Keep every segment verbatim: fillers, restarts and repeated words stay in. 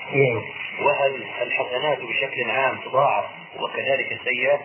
وهل الحسنات بشكل عام تضاعف وكذلك السيئات؟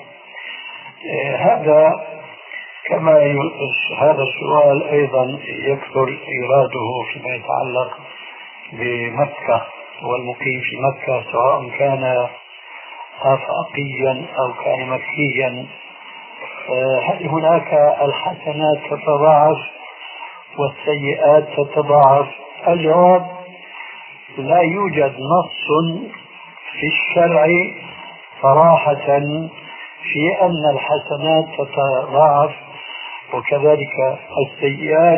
هذا كما هذا السؤال أيضا يكثر إيراده فيما يتعلق بمكة والمقيم في مكة، سواء كان آفاقيا أو كان مكيا. هل هناك الحسنات تتضاعف والسيئات تتضاعف؟ الجواب: لا يوجد نص في الشرع صراحة في أن الحسنات تتضاعف وكذلك السيئات،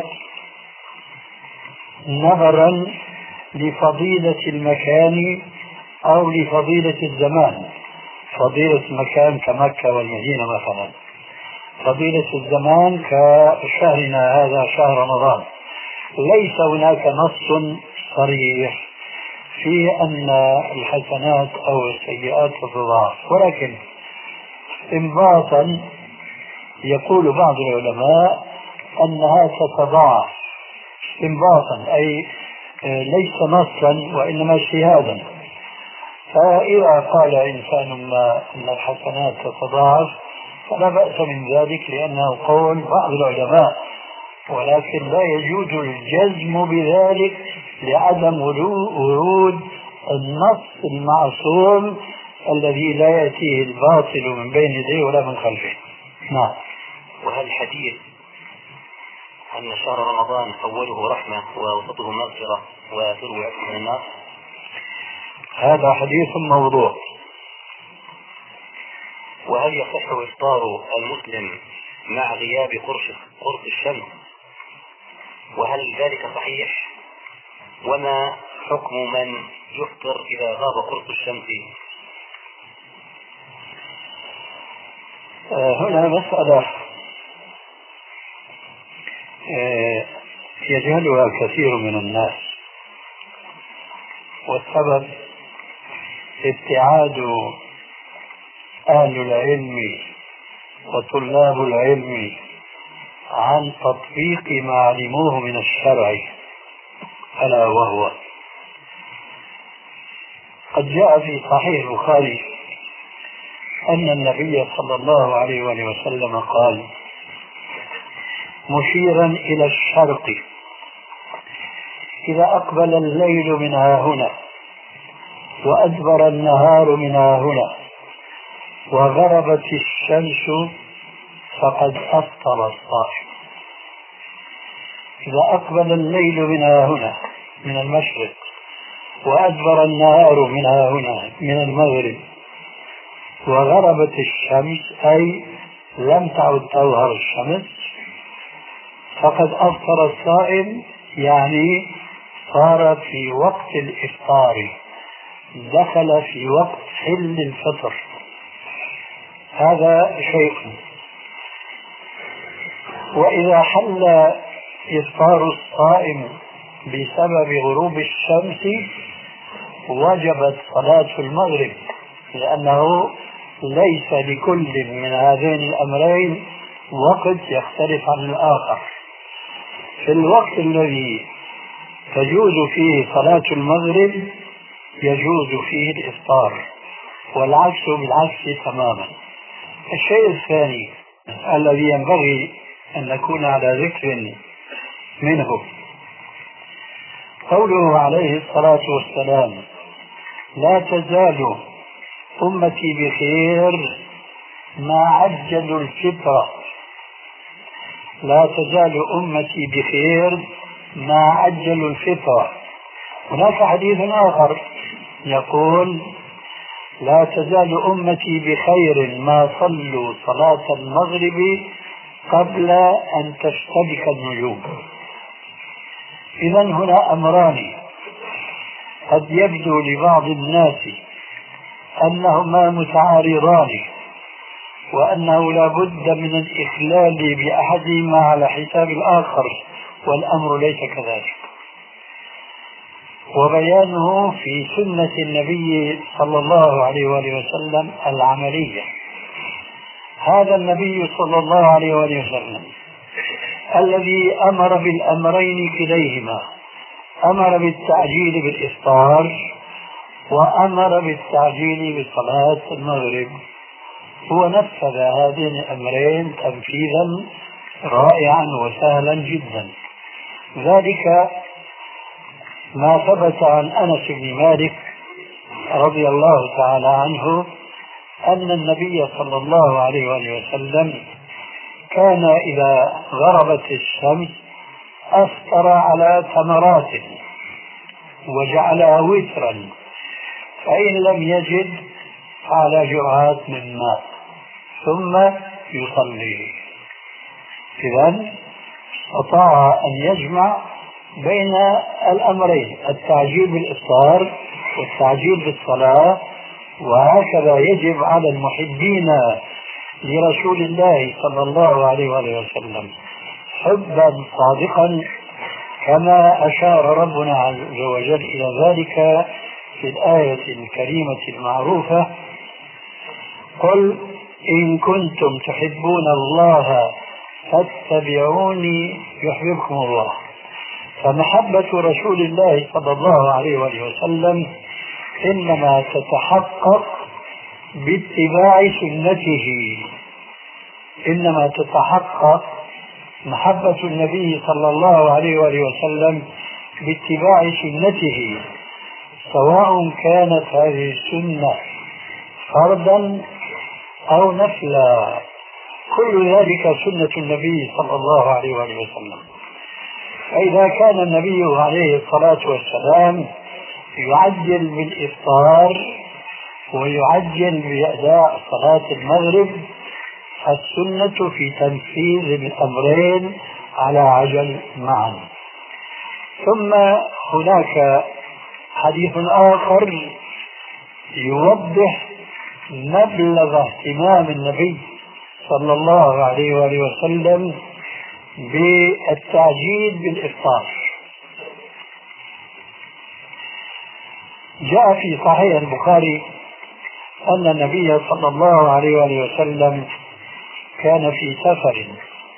نظرا لفضيلة المكان أو لفضيلة الزمان. فضيلة المكان كمكة والمدينة مثلا، فضيلة الزمان كشهرنا هذا شهر رمضان. ليس هناك نص صريح في أن الحسنات أو السيئات تتضاعف، ولكن استنباطا يقول بعض العلماء أنها تتضاعف استنباطا، أي ليس نصا وإنما اجتهادا. فإذا قال إنسان ما أن الحسنات تتضاعف فلا بأس من ذلك، لأنه قول بعض العلماء، ولكن لا يجوز الجزم بذلك لعدم ورود النص المعصوم الذي لا يأتيه الباطل من بين يديه ولا من خلفه. نعم. وهل الحديث أن شهر رمضان أوله رحمة ووسطه مغفرة وآخره عتق من النار؟ هذا حديث موضوع. وهل يصح إفطار المسلم مع غياب قرص الشمس؟ وهل ذلك صحيح؟ وما حكم من يفطر إذا غاب قرص الشمس؟ هنا مسألة يجهلها كثير من الناس، والسبب ابتعاد أهل العلم وطلاب العلم عن تطبيق ما علموه من الشرع، ألا وهو قد جاء في صحيح البخاري أن النبي صلى الله عليه وسلم قال مشيرا إلى الشرق: إذا أقبل الليل من هنا وأدبر النهار من هنا وغربت الشمس فقد أفطر الصائم. إذا أقبل الليل من هنا من المشرق وأدبر النهار من هنا من المغرب وغربت الشمس، أي لم تعد تظهر الشمس، فقد أفطر الصائم، يعني صار في وقت الإفطار، دخل في وقت حل الفطر. هذا شيء. وإذا حل إفطار الصائم بسبب غروب الشمس وجبت صلاة المغرب، لأنه ليس لكل من هذين الأمرين وقت يختلف عن الآخر. في الوقت الذي تجوز فيه صلاة المغرب يجوز فيه الإفطار، والعكس بالعكس تماما. الشيء الثاني الذي ينبغي أن نكون على ذكر منه قوله عليه الصلاة والسلام: لا تزال أمتي بخير ما عجلوا الفطرة. لا تزال أمتي بخير ما عجلوا الفطرة. هناك حديث آخر يقول: لا تزال أمتي بخير ما صلوا صلاة المغرب قبل أن تشتبك النجوم. إذن هنا أمران قد يبدو لبعض الناس أنهما متعارضان وأنه لا بد من الإخلال بأحدهما على حساب الآخر، والأمر ليس كذلك، وبيانه في سنة النبي صلى الله عليه وآله وسلم العملية. هذا النبي صلى الله عليه وآله وسلم الذي أمر بالأمرين كليهما، أمر بالتعجيل بالإفطار وأمر بالتعجيل بصلاة المغرب. هو نفذ هذين الأمرين تنفيذا رائعا وسهلا جدا. ذلك ما ثبت عن أنس بن مالك رضي الله تعالى عنه أن النبي صلى الله عليه وآله وسلم كان إذا غربت الشمس أفطر على تمرات وجعلها وترا، فإن لم يجد على جرعات من ماء ثم يصلي. إذن استطاع أن يجمع بين الأمرين، التعجيل بالإفطار والتعجيل بالصلاة. وهكذا يجب على المحبين لرسول الله صلى الله عليه وآله وسلم حبا صادقا، كما أشار ربنا عز وجل إلى ذلك في الآية الكريمة المعروفة: قل إن كنتم تحبون الله فاتبعوني يحببكم الله. فمحبة رسول الله صلى الله عليه وآله وسلم إنما تتحقق باتباع سنته، إنما تتحقق محبة النبي صلى الله عليه وآله وسلم باتباع سنته، سواء كانت هذه السنة فرضا أو نفلا، كل ذلك سنة النبي صلى الله عليه وآله وسلم. فإذا كان النبي عليه الصلاة والسلام يعجل بالإفطار ويعجل بأداء صلاة المغرب، فالسنة في تنفيذ الأمرين على عجل معا. ثم هناك حديث آخر يوضح مبلغ اهتمام النبي صلى الله عليه وآله وسلم بالتعجيل بالإفطار. جاء في صحيح البخاري أن النبي صلى الله عليه وآله وسلم كان في سفر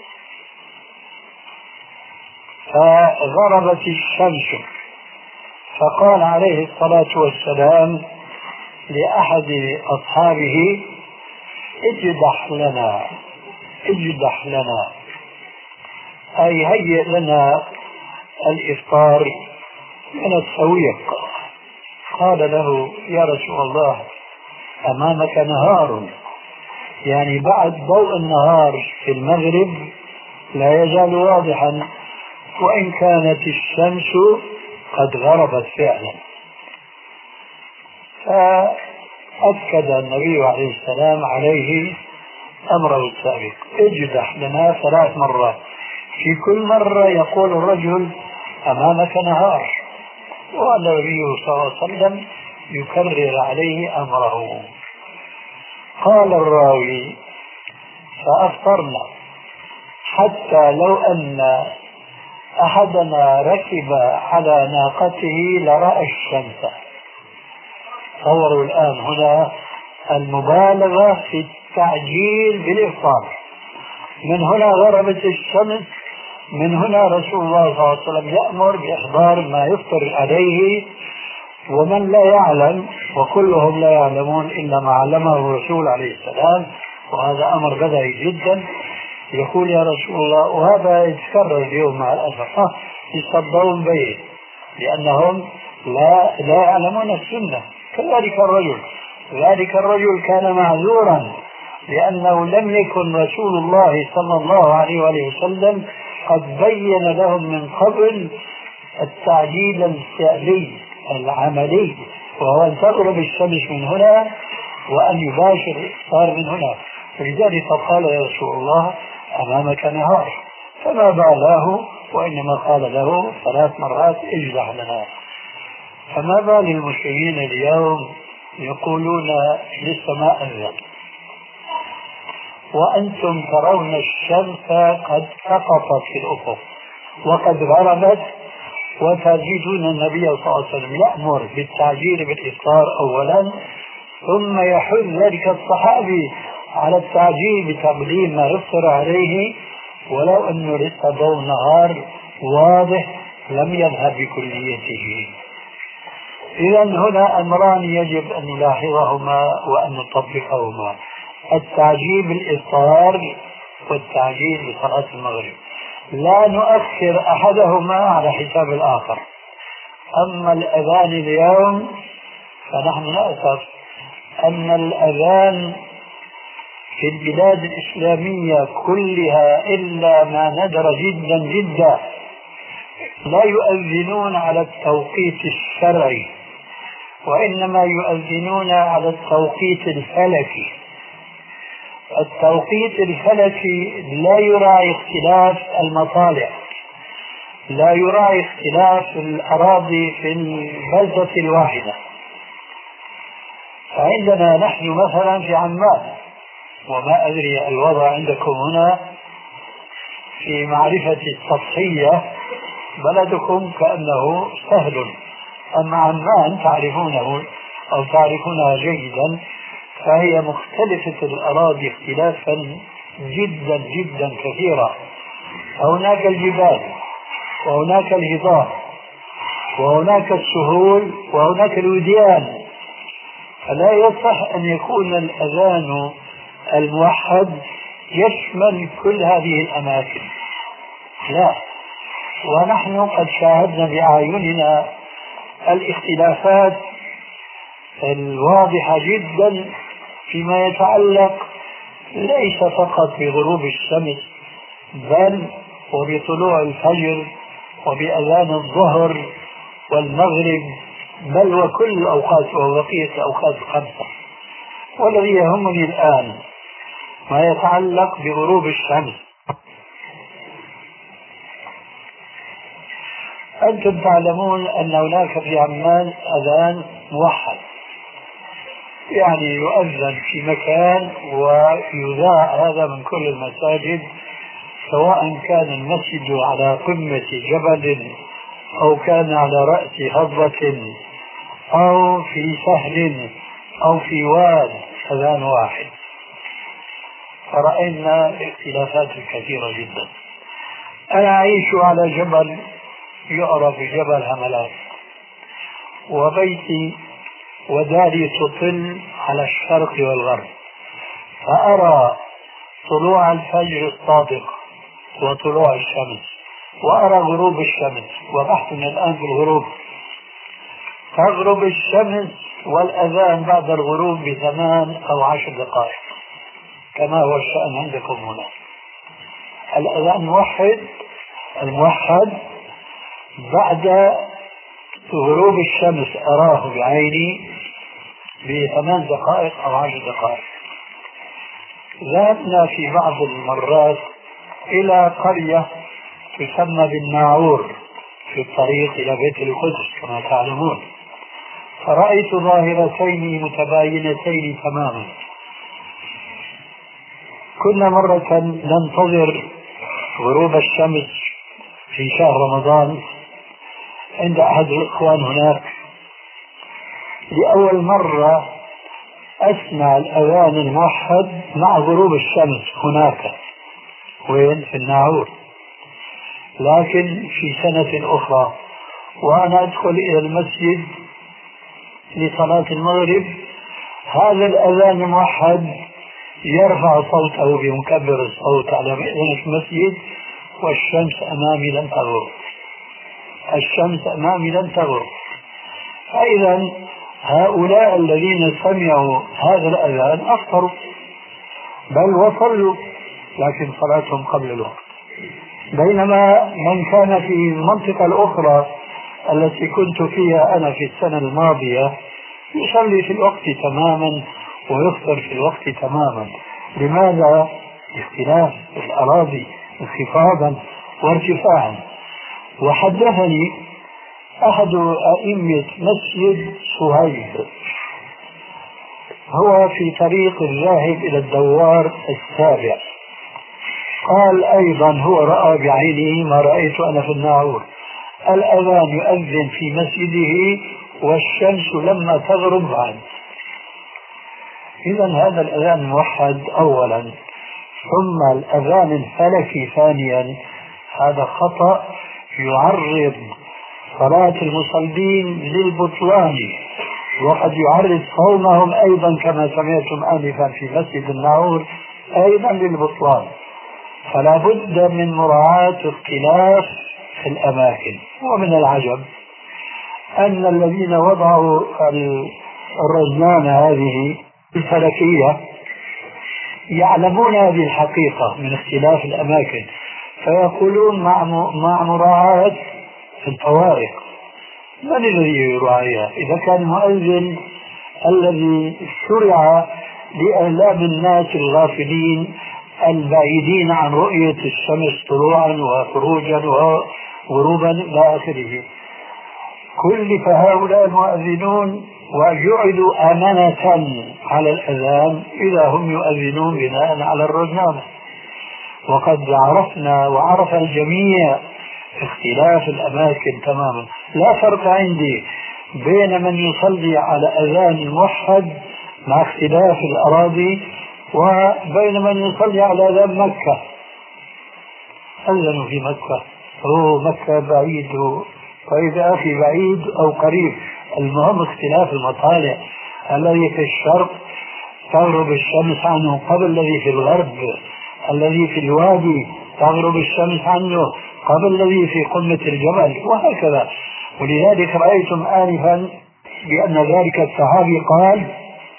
فغربت الشمس، فقال عليه الصلاة والسلام لأحد أصحابه: اجدح لنا اجدح لنا، أي هيئ لنا الإفطار من السويق. قال له: يا رسول الله، أمامك نهار، يعني بعد ضوء النهار في المغرب لا يزال واضحا، وإن كانت الشمس قد غربت فعلا. فأكد النبي عليه السلام عليه أمره السابق: اجدح لنا ثلاث مرات، في كل مرة يقول الرجل: أمامك نهار، والنبي صلى الله عليه وسلم يكرر عليه أمره. قال الراوي: فأفطرنا حتى لو أن أحدنا ركب على ناقته لرأى الشمس. تصوروا الآن هنا المبالغة في التعجيل بالإفطار. من هنا غربت الشمس، من هنا رسول الله صلى الله عليه وسلم يأمر بإحضار ما يفطر عليه، ومن لا يعلم، وكلهم لا يعلمون إلا ما علمه الرسول عليه السلام، وهذا أمر بديهي جدا، يقول: يا رسول الله، وهذا يتكرر اليوم مع الأسف، يصدقون به لأنهم لا لا يعلمون السنة. كذلك الرجل ذلك الرجل كان معذورا، لأنه لم يكن رسول الله صلى الله عليه وآله وسلم قد بين لهم من قبل التعجيل الفعلي العملي، وهو أن تغرب الشمس من هنا وأن يباشر الإفطار من هنا. فلذلك قال: يا رسول الله، أمامك نهار. فما بالاه، وإنما قال له ثلاث مرات: اجدح لنا. فما بال المسلمين اليوم يقولون: لسه ما أنزل، وأنتم ترون الشمس قد سقطت في الأفق وقد غربت، وتجدون النبي صلى الله عليه وسلم يأمر بالتعجيل بالإفطار أولا، ثم يحث ذلك الصحابي على التعجيل بتقديم ما يفطر عليه، ولو أنه لسه ضوء نهار واضح لم يذهب بكليته. إذا هنا أمران يجب أن نلاحظهما وأن نطبقهما: التعجيل بالإفطار والتعجيل بصلاة المغرب. لا نؤخر أحدهما على حساب الآخر. أما الأذان اليوم فنحن نأسف أن الأذان في البلاد الإسلامية كلها إلا ما ندر جدا جدا لا يؤذنون على التوقيت الشرعي، وإنما يؤذنون على التوقيت الفلكي. التوقيت الفلكي لا يراعي اختلاف المصالح، لا يراعي اختلاف الأراضي في البلدة الواحدة. فعندنا نحن مثلا في عمان، وما أدري الوضع عندكم هنا في معرفة السطحية، بلدكم كأنه سهل، أما عمان تعرفونه أو تعرفونها جيدا، فهي مختلفة الأراضي اختلافا جدا جدا كثيرا. هناك الجبال، وهناك الهضاب، وهناك السهول، وهناك الوديان. فلا يصح أن يكون الأذان الموحد يشمل كل هذه الأماكن، لا. ونحن قد شاهدنا بأعيننا الاختلافات الواضحة جدا فيما يتعلق ليس فقط بغروب الشمس، بل وبطلوع الفجر وبأذان الظهر والمغرب، بل وكل الأوقات وبقية الأوقات الخمسة. والذي يهمني الآن ما يتعلق بغروب الشمس. أنتم تعلمون أن هناك في عمان أذان موحد، يعني يؤذن في مكان ويذاع هذا من كل المساجد، سواء كان المسجد على قمة جبل أو كان على رأس هضبة أو في سهل أو في واد، أذان واحد. فرأينا اختلافات كثيرة جدا. أنا أعيش على جبل يعرف جبل هملات، وبيتي وداري تطل على الشرق والغرب، فأرى طلوع الفجر الصادق وطلوع الشمس، وأرى غروب الشمس، وبحثنا الآن في الغروب. تغرب الشمس والأذان بعد الغروب بثمان أو عشر دقائق كما هو الشأن عندكم هنا. الأذان الموحد الموحد بعد غروب الشمس أراه بعيني بثمان دقائق أو عشر دقائق. ذهبنا في بعض المرات إلى قرية تسمى بالناعور في الطريق إلى بيت القدس كما تعلمون، فرأيت ظاهرتين متباينتين تماما. كنا مرة ننتظر غروب الشمس في شهر رمضان عند أحد الإخوان هناك. لأول مرة أسمع الأذان الموحد مع غروب الشمس هناك، وين؟ في الناعور. لكن في سنة أخرى وأنا أدخل إلى المسجد لصلاة المغرب، هذا الأذان الموحد يرفع صوته بمكبر الصوت على مئذنة المسجد، والشمس أمامي لم تغرب، الشمس أمامي لم تغرب. فإذا هؤلاء الذين سمعوا هذا الأذان أفطروا بل وصلوا، لكن صلاتهم قبل الوقت. بينما من كان في المنطقة الأخرى التي كنت فيها أنا في السنة الماضية يصلي في الوقت تماما ويفطر في الوقت تماما. لماذا؟ اختلاف الأراضي انخفاضا وارتفاعا. وحدثني أحد أئمة مسجد صهيب، هو في طريق الذاهب إلى الدوار السابع، قال أيضا هو رأى بعينه ما رأيت أنا في الناعور، الأذان يؤذن في مسجده والشمس لما تغرب عنه. إذا هذا الأذان الموحد أولا، ثم الأذان الفلكي ثانيا، هذا خطأ يعرض صلاة المصلين للبطلان، وقد يعرض صومهم أيضا كما سمعتم آنفا في مسجد الناور أيضا للبطلان. فلا بد من مراعاة اختلاف في الأماكن. ومن العجب أن الذين وضعوا الرجمان هذه الفلكية يعلمون هذه الحقيقة من اختلاف الأماكن، فيقولون مع مع مراعاة الفوارق. من الذي يراعيها؟ إذا كان المؤذن الذي شرع لإعلام الناس الغافلين البعيدين عن رؤية الشمس طلوعا وخروجا وغروبا إلى آخره، كلف هؤلاء المؤذنون وجعلوا أمانة على الأذان إذا هم يؤذنون بناء على الرجمان. وقد عرفنا وعرف الجميع اختلاف الأماكن تماما. لا فرق عندي بين من يصلي على أذان موحد مع اختلاف الأراضي وبين من يصلي على أذان مكة. أذنوا في مكة، هو مكة بعيد، طيب يا أخي بعيد أو قريب، المهم اختلاف المطالع. الذي في الشرق تغرب الشمس عنه قبل الذي في الغرب، الذي في الوادي تغرب الشمس عنه قبل الذي في قمة الجبل، وهكذا. ولذلك رأيتم آنفا بأن ذلك الصحابي قال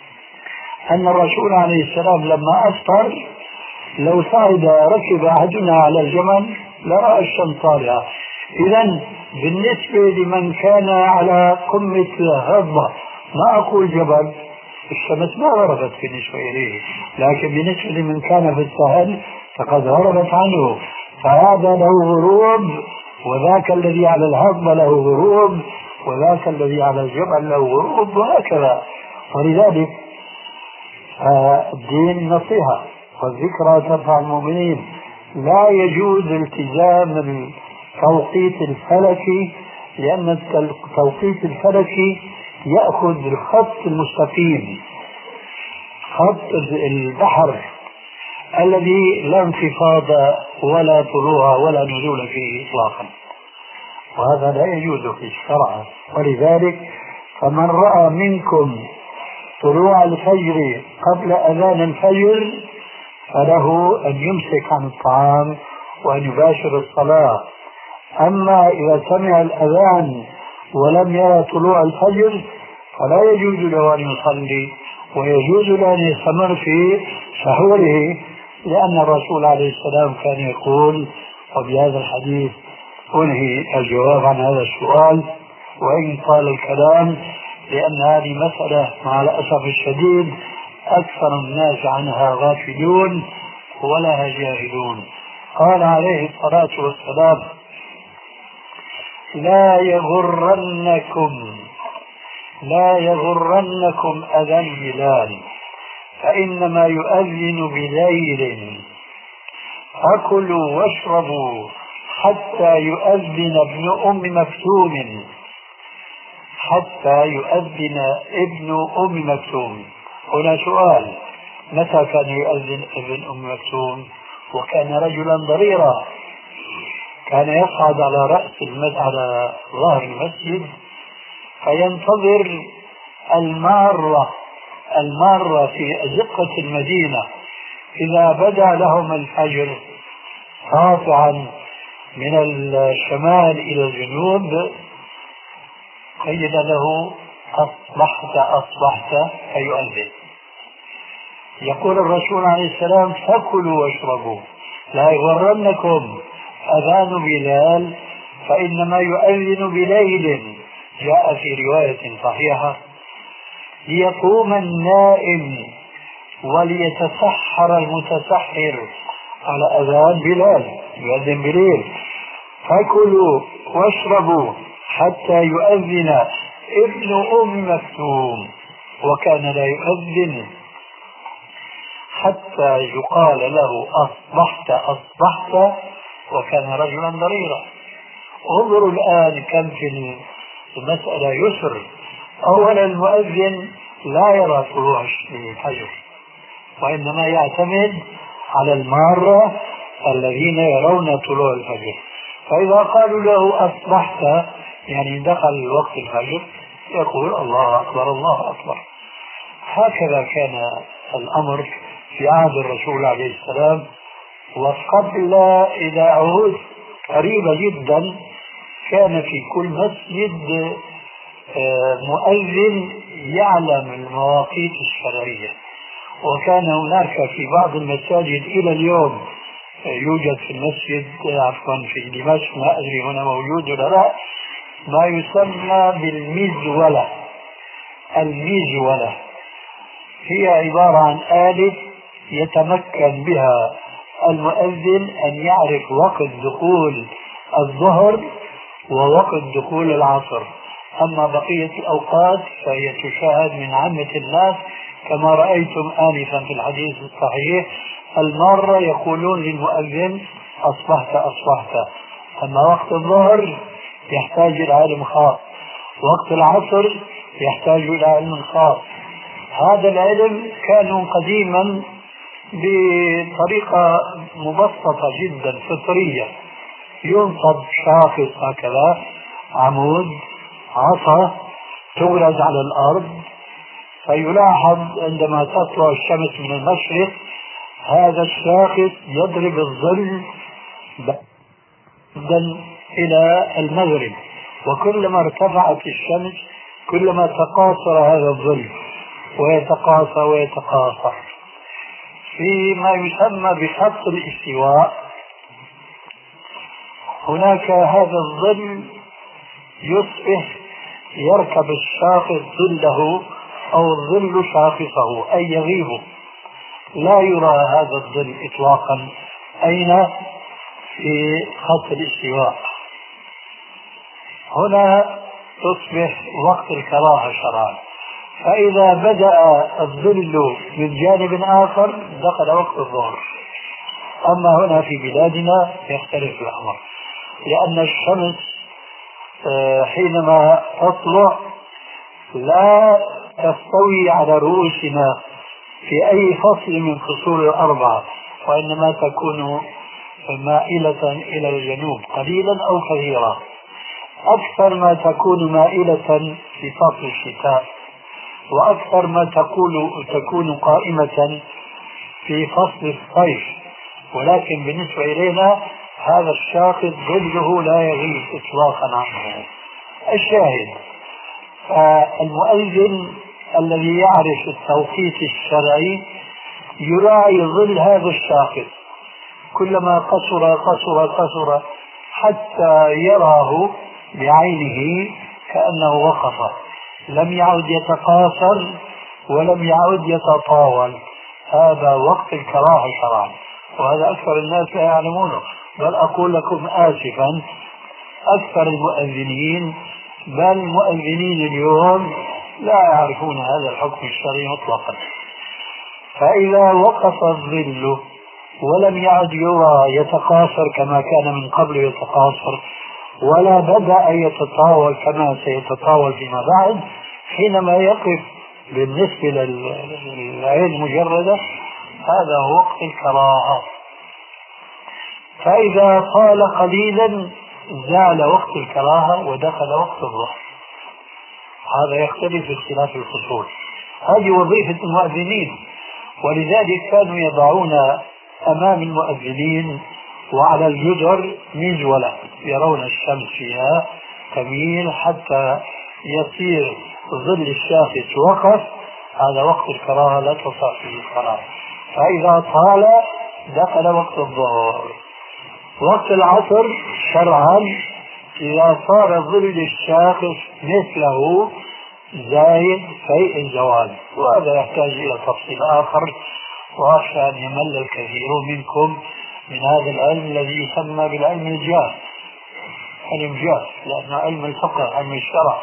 أن الرسول عليه السلام لما أفطر لو صعد ركب أحدنا على الجمل لرأى الشمس طالعة. إذن بالنسبة لمن كان على قمة هضبة، ما أقول جبل، الشمس ما غربت بالنسبة إليه، لكن بالنسبة لمن كان في السهل فقد غربت عنه، فهذا له غروب، وذاك الذي على الهضبة له غروب، وذاك الذي على الجبل له غروب، وهكذا. ولذلك الدين نصيحة والذكرى تنفع المؤمنين. لا يجوز التزام التوقيت الفلكي، لأن التوقيت الفلكي يأخذ الخط المستقيم، خط البحر الذي لا انخفاض ولا طلوع ولا نزول فيه إطلاقا، وهذا لا يجوز في الشرع. ولذلك فمن رأى منكم طلوع الفجر قبل أذان الفجر فله أن يمسك عن الطعام وأن يباشر الصلاة. أما إذا سمع الأذان ولم يرى طلوع الفجر فلا يجوز له أن يصلي، ويجوز له أن يستمر في سحوره، لأن الرسول عليه السلام كان يقول، وبهذا الحديث أنهي الجواب عن هذا السؤال وإن طال الكلام، لأن هذه مسألة مع الأسف الشديد أكثر الناس عنها غافلون ولها جاهلون. قال عليه الصلاة والسلام: لا يغرنكم لا يغرنكم أذان بلال فإنما يؤذن بليل، فكلوا واشربوا حتى يؤذن ابن أم مكتوم حتى يؤذن ابن أم مكتوم. هنا سؤال: متى كان يؤذن ابن أم مكتوم؟ وكان رجلا ضريرا، كان يصعد على رأس المسجد على ظهر المسجد فينتظر المارة المارة في أزقة المدينة، إذا بدا لهم الفجر ساطعا من الشمال إلى الجنوب قيل له: أصبحت أصبحت فيؤذن. يقول الرسول عليه السلام: فكلوا واشربوا، لا يغرنكم أذان بلال فإنما يؤذن بليل. جاء في رواية صحيحة: ليقوم النائم وليتسحر المتسحر على أذان بلال، يؤذن بليل. فكلوا واشربوا حتى يؤذن ابن أم مكتوم، وكان لا يؤذن حتى يقال له: أصبحت أصبحت، وكان رجلا ضريرا. انظروا الآن كم في المسألة يسر. أولا المؤذن لا يرى طلوع الفجر، وإنما يعتمد على المارة الذين يرون طلوع الفجر، فإذا قالوا له أصبحت يعني دخل وقت الفجر يقول الله أكبر الله أكبر. هكذا كان الأمر في عهد الرسول عليه السلام. وقبل إذا عهود قريبة جدا كان في كل مسجد مؤذن يعلم المواقيت الشرعية، وكان هناك في بعض المساجد إلى اليوم يوجد في المسجد عفوا في دمشق، ما أدري هنا موجود ولا لا، ما يسمى بالمزولة. المزولة هي عبارة عن آلة يتمكن بها المؤذن أن يعرف وقت دخول الظهر ووقت دخول العصر. أما بقية الأوقات فهي تشاهد من عامة الناس كما رأيتم آنفا في الحديث الصحيح، المارة يقولون للمؤذن أصبحت أصبحت. أما وقت الظهر يحتاج إلى علم خاص، وقت العصر يحتاج إلى علم خاص. هذا العلم كانوا قديما بطريقة مبسطة جدا فطرية، ينصب شاخص هكذا عمود عصا تغرز على الأرض، فيلاحظ عندما تطلع الشمس من المشرق هذا الشاخص يضرب الظل بعدا إلى المغرب، وكلما ارتفعت الشمس كلما تقاصر هذا الظل ويتقاصر ويتقاصر. فيما يسمى بخط الاستواء هناك هذا الظل يصبح يركب الشاخص ظله أو الظل شاخصه أي يغيب، لا يرى هذا الظل إطلاقا أين في خط الاستواء. هنا تصبح وقت الكراهة شرعا، فإذا بدأ الظل من جانب آخر دخل وقت الظهر. أما هنا في بلادنا يختلف الأمر، لأن الشمس حينما تطلع لا تستوي على رؤوسنا في أي فصل من فصول الأربعة، وإنما تكون مائلة إلى الجنوب قليلا أو كثيرا، أكثر ما تكون مائلة في فصل الشتاء، وأكثر ما تكون تكون قائمة في فصل الصيف. ولكن بالنسبة إلينا هذا الشاخص ظله لا يغيب إطلاقا عنه. الشاهد المؤذن الذي يعرف التوقيت الشرعي يراعي ظل هذا الشاخص، كلما قصر قصر قصر حتى يراه بعينه كأنه وقف، لم يعد يتقاصر ولم يعد يتطاول. هذا وقت الكراهة شرعا، وهذا أكثر الناس لا يعلمونه. بل أقول لكم آسفا أكثر المؤذنين بل المؤذنين اليوم لا يعرفون هذا الحكم الشرعي مطلقا. فإذا وقف الظل ولم يعد يرى يتقاصر كما كان من قبل يتقاصر، ولا بدأ يتطاول كما سيتطاول فيما بعد، حينما يقف بالنسبة للعين مجردة هذا هو وقت الكراهة. فإذا طال قليلا زال وقت الكراهة ودخل وقت الظهر. هذا يختلف في اختلاف الفصول، هذه وظيفة المؤذنين. ولذلك كانوا يضعون أمام المؤذنين وعلى الجدر مزولة يرون الشمس فيها تميل حتى يصير ظل الشاخص وقف، هذا وقت الكراهة لا تصح فيه الصلاة. فإذا طال دخل وقت الظهر. وقت العصر شرعا إذا صار ظل الشاخص مثله زايد فيء الزوال، وهذا يحتاج إلى تفصيل آخر، وأخشى أن يمل الكثير منكم من هذا العلم الذي يسمى بالعلم الجاف، علم جاف لأنه علم الفقه علم الشرع.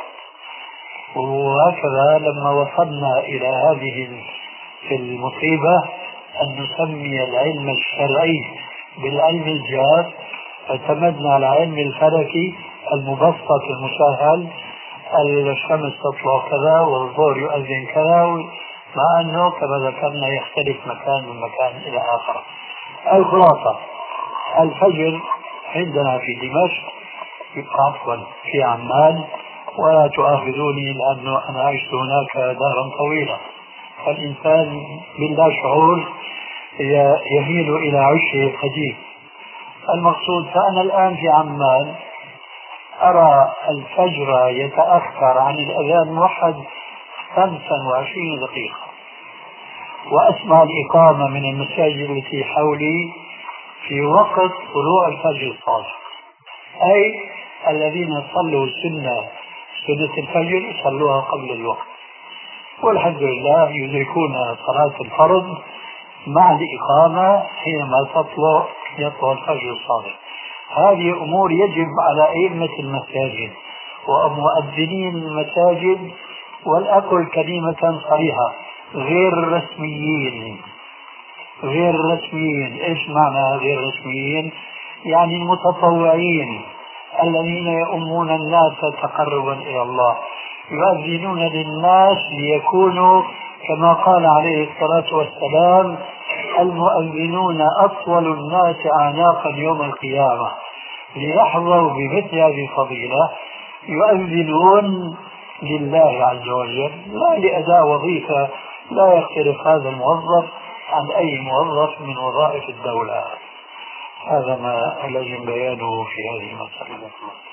وهكذا لما وصلنا إلى هذه المصيبة أن نسمي العلم الشرعي بالعلم الجاف، اعتمدنا على علم الفلكي المبسط المسهل، الشمس تطلع كذا والظهر يؤذن كذا، مع أنه كما ذكرنا يختلف مكان من مكان إلى آخر. الخلاصة الفجر عندنا في دمشق عفوا في عمان، ولا تؤاخذوني لأنه أنا عشت هناك دارا طويلة، فالإنسان بلا شعور يميل إلى عشه القديم. المقصود فأنا الآن في عمان أرى الفجر يتأخر عن الأذان الموحد خمسا وعشرين دقيقة، وأسمع الإقامة من المساجد التي حولي في وقت طلوع الفجر الصادق، أي الذين صلوا سنة سنة الفجر يصلوها قبل الوقت، والحمد لله يدركون صلاة الفرض مع الإقامة حينما تطلع يطلع الفجر الصادق. هذه أمور يجب على أئمة المساجد ومؤذنين المساجد، والأقل كلمة صريحة، غير رسميين. غير رسميين، إيش معنى غير رسميين؟ يعني المتطوعين الذين يؤمون الناس تقربا إلى الله، يؤذنون للناس ليكونوا كما قال عليه الصلاة والسلام: المؤذنون أطول الناس أعناقا يوم القيامة، ليحظوا بمثل هذه الفضيلة. يؤذنون لله عز وجل، لا لأداء وظيفة، لا يختلف هذا الموظف عن أي موظف من وظائف الدولة. هذا ما لازم بيانه في هذه المسألة.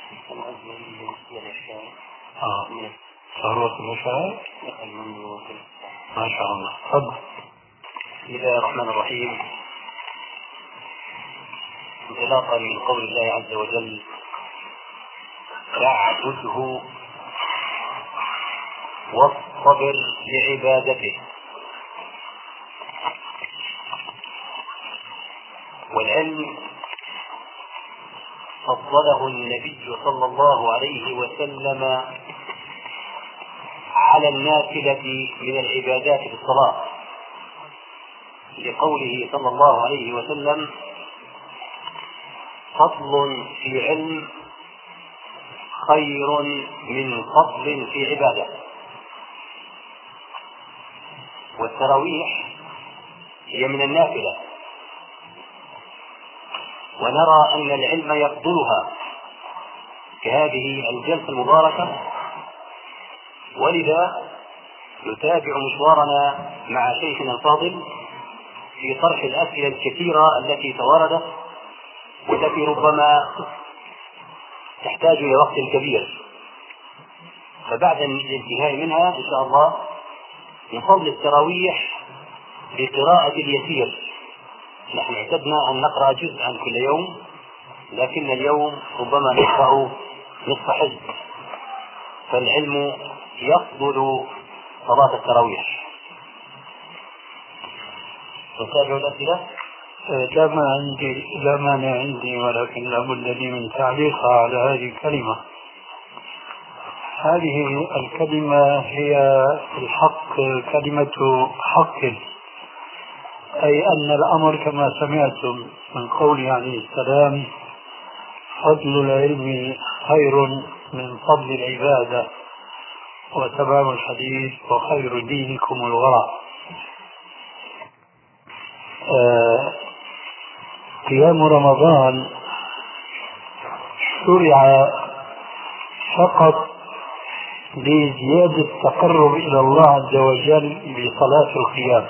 آه. ثروة المشاعر ما شاء الله. تفضل. بسم الله الرحمن الرحيم. انطلاقا من قول الله عز وجل: فاعبده واصطبر لعبادته. والعلم فضله النبي صلى الله عليه وسلم على النافلة من العبادات في الصلاة، لقوله صلى الله عليه وسلم: فضل في علم خير من فضل في عبادة. والتراويح هي من النافلة، ونرى أن العلم يفضلها كهذه الجلسة المباركة، ولذا نتابع مشوارنا مع شيخنا الفاضل في طرح الأسئلة الكثيرة التي تواردت والتي ربما تحتاج إلى وقت كبير. فبعد الانتهاء منها إن شاء الله نصلي التراويح بقراءة اليسير. نحن اعتدنا أن نقرأ جزءا كل يوم، لكن اليوم ربما نقرأ نصف حزب، فالعلم يفضل صلاة التراويح. نتابع الأسئلة. لا ما عندي لا مانع عندي، ولكن لابد لي من تعليق على هذه الكلمة. هذه الكلمة هي الحق كلمة حق، أي أن الأمر كما سمعتم من قوله عليه السلام: فضل العلم خير من فضل العبادة، وتمام الحديث: وخير دينكم الورع. آه قيام رمضان شرع فقط لزيادة التقرب إلى الله عز وجل بصلاة القيام،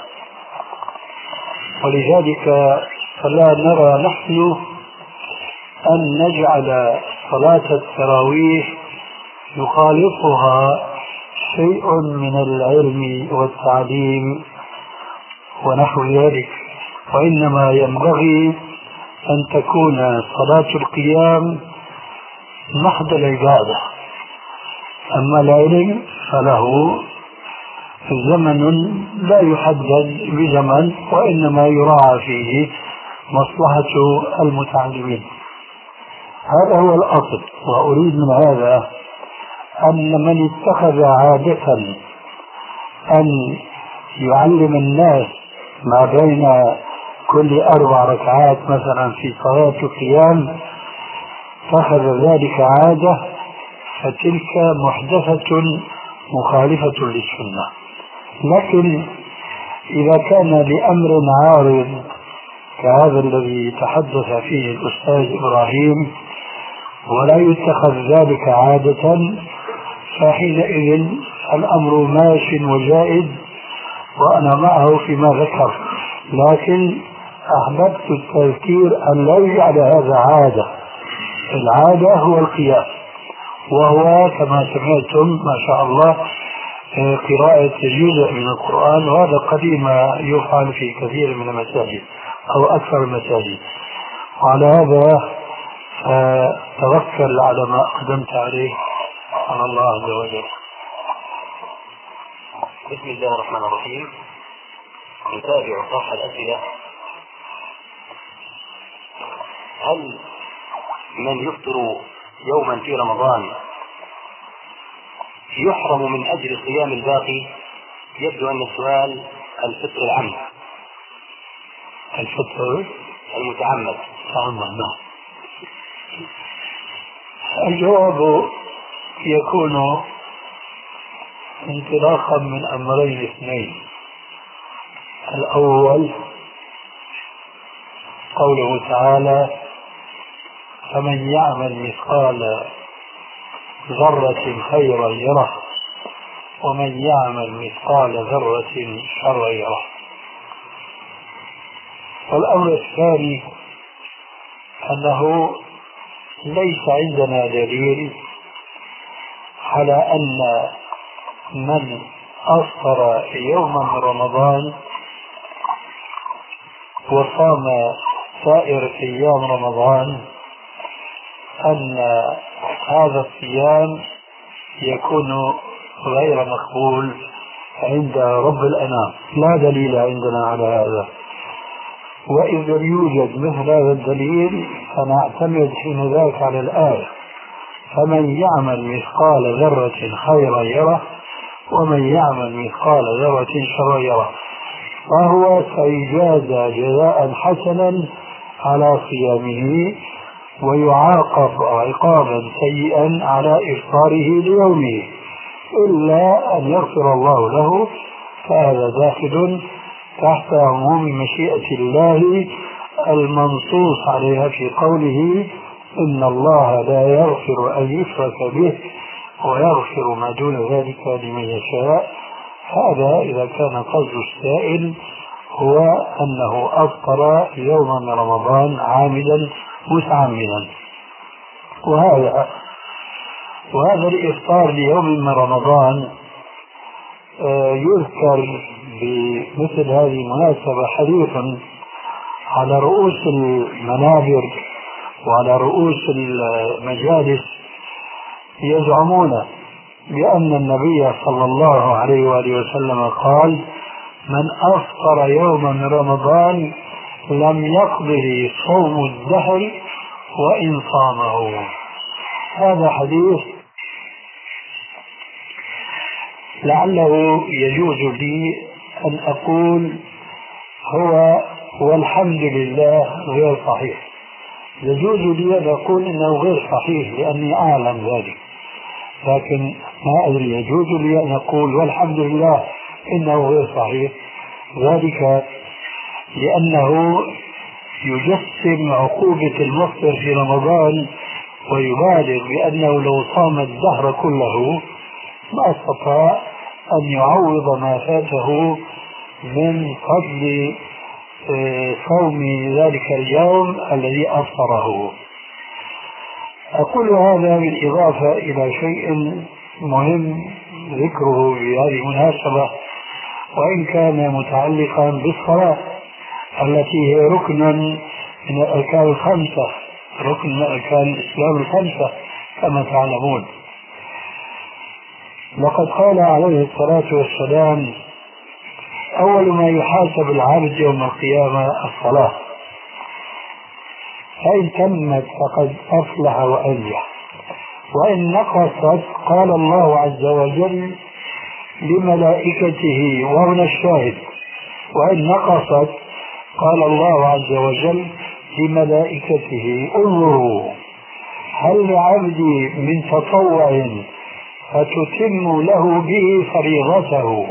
ولذلك فلا نرى نحن أن نجعل صلاة التراويح يخالفها شيء من العلم والتعليم ونحو ذلك، وإنما ينبغي أن تكون صلاة القيام محض العبادة. أما العلم فله زمن لا يحدد بزمن، وإنما يراعى فيه مصلحة المتعلمين. هذا هو الأصل. وأريد من هذا أن من اتخذ عادة أن يعلم الناس ما بين كل أربع ركعات مثلا في صلاة القيام، اتخذ ذلك عادة، فتلك محدثة مخالفة للسنة. لكن إذا كان لأمر عارض كهذا الذي تحدث فيه الأستاذ إبراهيم، ولا يتخذ ذلك عادة، فحينئذ الأمر ماش وجائز وأنا معه فيما ذكر. لكن أحببت التذكير أن لا يجعل هذا عادة. العادة هو القياس، وهو كما سمعتم ما شاء الله قراءة جزء من القرآن، وهذا قديم يفعل في كثير من المساجد أو أكثر المساجد. وعلى هذا توكل على ما أقدمت عليه على الله عز وجل. بسم الله الرحمن الرحيم. نتابع طرح الأسئلة. هل من يفطر يوما في رمضان يحرم من أجل صيام الباقي؟ يبدو أن السؤال الفطر العمد، الفطر المتعمد. نعم. الجواب يكون انطلاقا من أمرين اثنين. الأول قوله تعالى: فمن يعمل مثقال ذرة خيرا يره ومن يعمل مثقال ذرة شرا يره. والأمر الثاني أنه ليس عندنا دليل على أن من أفطر يوما من رمضان وصام سائر أيام رمضان أن هذا الصيام يكون غير مقبول عند رب الأنام. لا دليل عندنا على هذا، وإذا يوجد مثل هذا الدليل فنعتمد حين ذاك على الآية: فمن يعمل مثقال ذرة خيرا يره ومن يعمل مثقال ذرة شرا يره، فهو سيجازى جزاء حسنا على صيامه ويعاقب عقابا سيئا على إفطاره ليومه، إلا أن يغفر الله له، فهذا داخل تحت عموم مشيئة الله المنصوص عليها في قوله: إن الله لا يغفر أن يشرك به ويغفر ما دون ذلك لمن يشاء. هذا إذا كان قصد السائل هو أنه أفطر يوما من رمضان عامدا متعمدا. وهذا وهذا الإفطار ليوم من رمضان يذكر بمثل هذه المناسبة حديث على رؤوس المنابر وعلى رؤوس المجالس يزعمون بأن النبي صلى الله عليه وآله وسلم قال: من أفطر يوما من رمضان لم يقبل صوم الدهر وإن صامه. هذا حديث لعله يجوز لي أن أقول هو والحمد لله غير صحيح. يجوز لي أن أقول إنه غير صحيح لأني أعلم ذلك، لكن ما أدري يجوز لي أن أقول والحمد لله إنه غير صحيح، ذلك لأنه يجسم عقوبة المفطر في رمضان ويبالغ بأنه لو صام الدهر كله ما استطاع أن يعوض ما فاته من فضل صوم ذلك اليوم الذي أفطره. أقول هذا بالإضافة إلى شيء مهم ذكره بهذه المناسبة، وإن كان متعلقا بالصلاة التي هي ركن من الأركان الخمسة، ركن من أركان الإسلام الخمسة كما تعلمون. لقد قال عليه الصلاة والسلام: أول ما يحاسب العبد يوم القيامة الصلاة، فإن تمت فقد أفلح وأنجح، وإن نقصت قال الله عز وجل لملائكته وهنا الشاهد: وإن نقصت قال الله عز وجل لملائكته انظروا هل لعبدي من تطوع فتتم له به فريضته،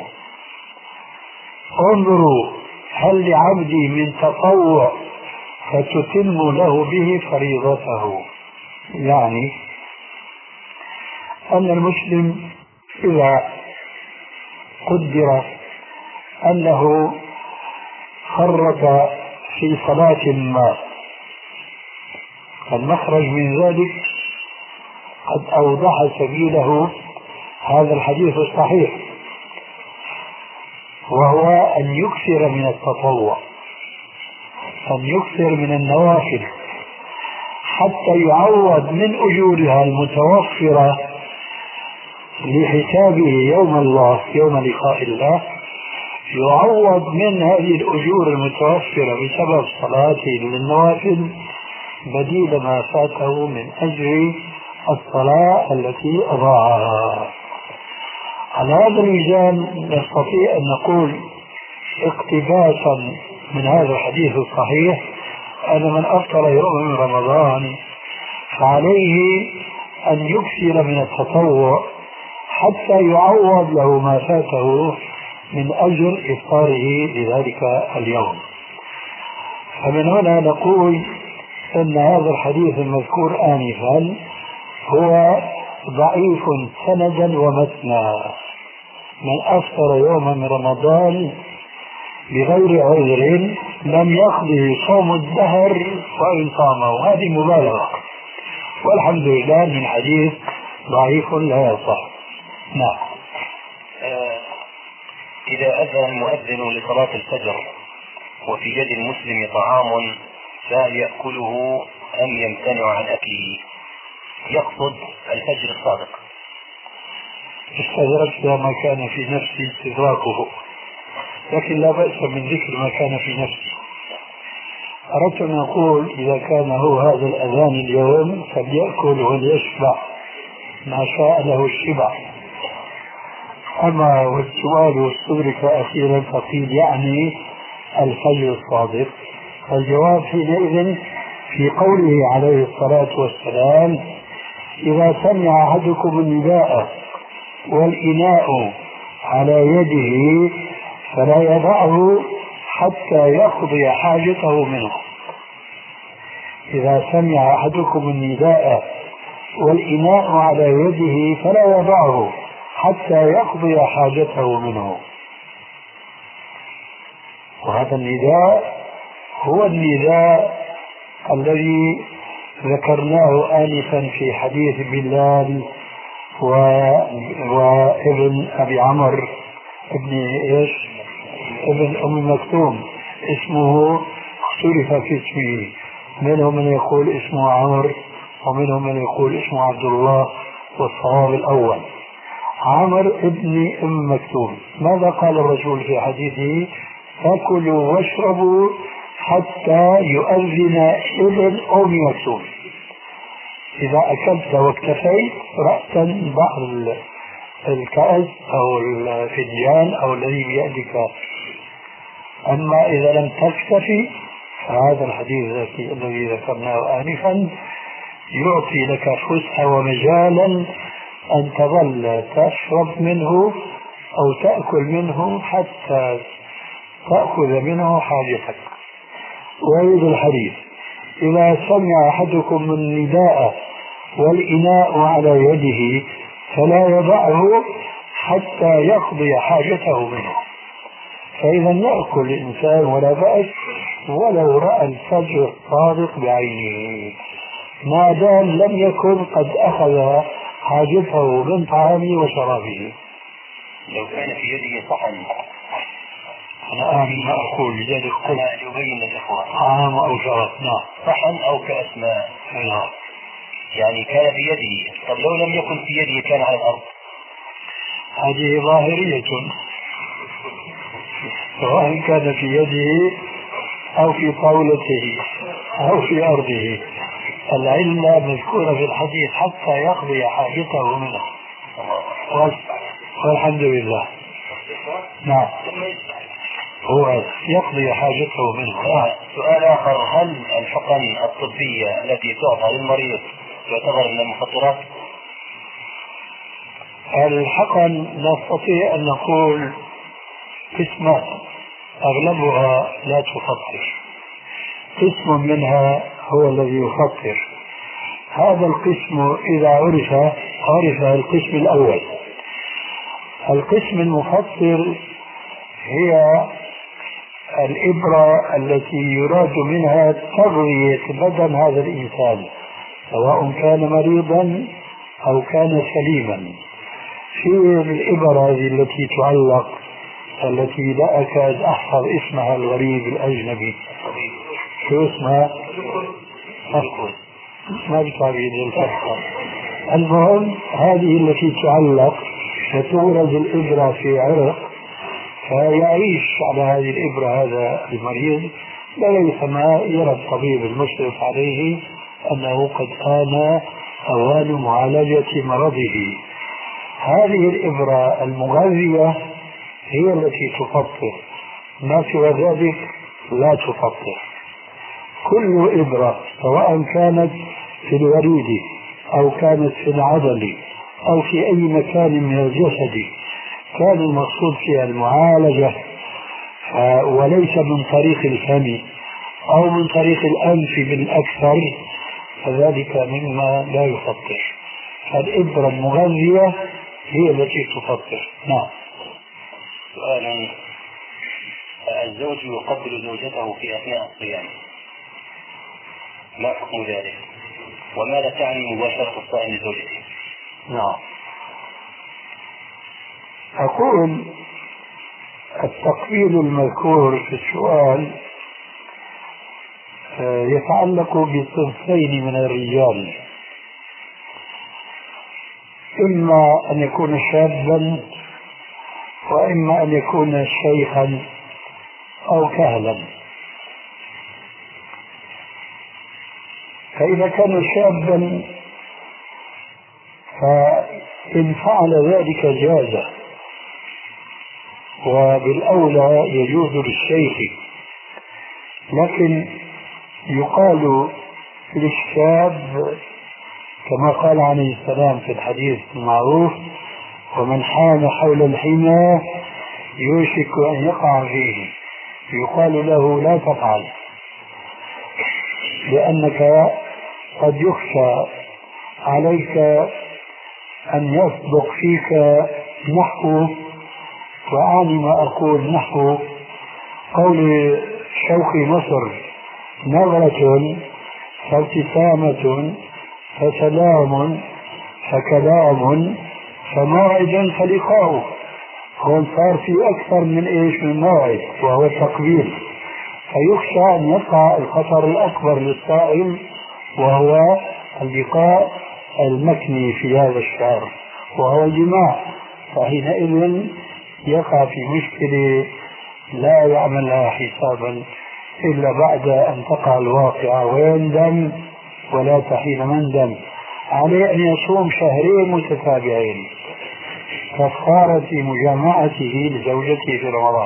انظروا هل لعبدي من تطوع فتتم له به فريضته. يعني أن المسلم إذا قدر أنه فرط في صلاة ما، المخرج من ذلك قد أوضح سبيله هذا الحديث الصحيح، وهو أن يكثر من التطوع، أن يكثر من النوافل حتى يعوض من أجورها المتوفرة لحسابه يوم الله، يوم لقاء الله، يعوض من هذه الأجور المتوفرة بسبب صلاته للنوافل بديل ما فاته من أجر الصلاة التي أضاعها. على هذا الميزان نستطيع أن نقول اقتباسا من هذا الحديث الصحيح أن من أفطر يوم من رمضان فعليه أن يكثر من التطوع حتى يعوض له ما فاته من أجر إفطاره لذلك اليوم. فمن هنا نقول أن هذا الحديث المذكور آنفا هو ضعيف سندا ومتنا. من أفطر يوما من رمضان بغير عذر لم يقضي صوم الدهر وإن صامه، هذه مبالغة، والحمد لله من حديث ضعيف لا يصح. نعم. آه إذا أذن المؤذن لصلاة الفجر وفي يد المسلم طعام فهل يأكله أم يمتنع عن أكله؟ يقصد الفجر الصادق. استدركت ما كان في نفسي استدراكه، لكن لا بأس من ذكر ما كان في نفسي. أردت أن أقول إذا كان هو هذا الأذان اليوم فليأكل وليشبع ما شاء له الشبع. أما والسؤال واستدرك أخيرا فقيل يعني الفجر الصادق، الجواب حينئذ في قوله عليه الصلاة والسلام: إذا سمع أحدكم النداء والإناء على يده فلا يضعه حتى يقضي حاجته منه. إذا سمع أحدكم النداء والإناء على يده فلا يضعه حتى يقضي حاجته منه. وهذا النداء هو النداء الذي ذكرناه آنفا في حديث بلال و... وابن أبي عمرو ابن إيش ابن أم مكتوم، اسمه اختلف في اسمه، منهم من يقول اسمه عمرو ومنهم من يقول اسمه عبد الله، والصواب الأول عمرو ابن أم مكتوم. ماذا قال الرسول في حديثه؟ فكلوا واشربوا حتى يؤذن ابن أم مكتوم. إذا أكلت واكتفيت رأسا بعض الكأس أو الفنجان أو الذي بيدك، أما إذا لم تكتفي فهذا الحديث الذي ذكرناه آنفا يعطي لك فسحة ومجالا أن تظل تشرب منه أو تأكل منه حتى تأخذ منه حاجتك. ويريد الحديث: إذا سمع أحدكم النداء والإناء على يده فلا يضعه حتى يقضي حاجته منه. فإذا يأكل الإنسان ولا بأس ولو رأى الفجر الصادق بعينه، ما دام لم يكن قد أخذ حاجته من طعامه وشرابه. لو كان في يده صحن، أنا آمن ما أقول لذلك قلت يبين للإخوان طعام أو شراب. نعم. صحن أو كأس ماء. نعم. يعني كان في يده، طب لو لم يكن في يده كان على الأرض؟ هذه ظاهرية، سواء كان في يده أو في طاولته أو في أرضه، العلة مذكورة في الحديث حتى يقضي حاجته منه، والحمد لله. نعم، هو يقضي حاجته منه. سؤال آخر: هل الحقن الطبية التي تعطى للمريض تعتبر من المخدرات؟ الحقن نستطيع أن نقول قسمات أغلبها لا تخطر، قسم منها هو الذي يخطر. هذا القسم إذا عرف عرف القسم الأول. القسم المفطر هي الإبرة التي يراد منها تغذية بدن هذا الإنسان سواء كان مريضا أو كان سليما. في الإبرة هذه التي تعلق التي لا أكاد أحفظ اسمها الغريب الأجنبي، شو اسمها؟ فرقل، ما بتعرف الفرقة. المهم هذه التي تعلق وتورد الإبرة في عرق، فيعيش على هذه الإبرة هذا المريض لغاية ما يرى الطبيب المشرف عليه أنه قد آن أوان معالجة مرضه. هذه الإبرة المغذية هي التي تفطر، ما سوى ذلك لا تفطر. كل إبرة سواء كانت في الوريد أو كانت في العضل أو في أي مكان من الجسد كان المقصود فيها المعالجة وليس من طريق الفم أو من طريق الأنف بالأكثر، فذلك مما لا يفطر. فالإبرة المغذية هي التي تفطر. نعم. سؤال: الزوج يقبل زوجته في أثناء الصيام، ما حكم ذلك؟ وماذا تعني مباشرة الصائم لزوجته؟ نعم، أقول التقبيل المذكور في السؤال يتعلق بصنفين من الرجال: إما أن يكون شابا وإما أن يكون شيخا أو كهلا. فإذا كان شابا فإن فعل ذلك جاز، وبالأولى يجوز للشيخ، لكن يقال للشاب كما قال عليه السلام في الحديث المعروف: ومن حال حول الحمى يوشك أن يقع فيه، يقال له لا تفعل، لأنك قد يخشى عليك أن يصدق فيك نحو، وأعني ما أقول نحو قول شوخ مصر: نظرة فابتسامة فسلام فكلام فموعد فلقاء. هون صار في أكثر من إيش من موعد وهو التقبيل، فيخشى أن يقع الخطر الأكبر للصائم وهو اللقاء المكني في هذا الشهر وهو الجماع، فحينئذ يقع في مشكلة لا يعمل لها حسابا إلا بعد أن تقع الواقعة ويندم ولا تحين مندم. عليه أن يصوم شهرين متتابعين كفارة مجامعته لزوجته في رمضان.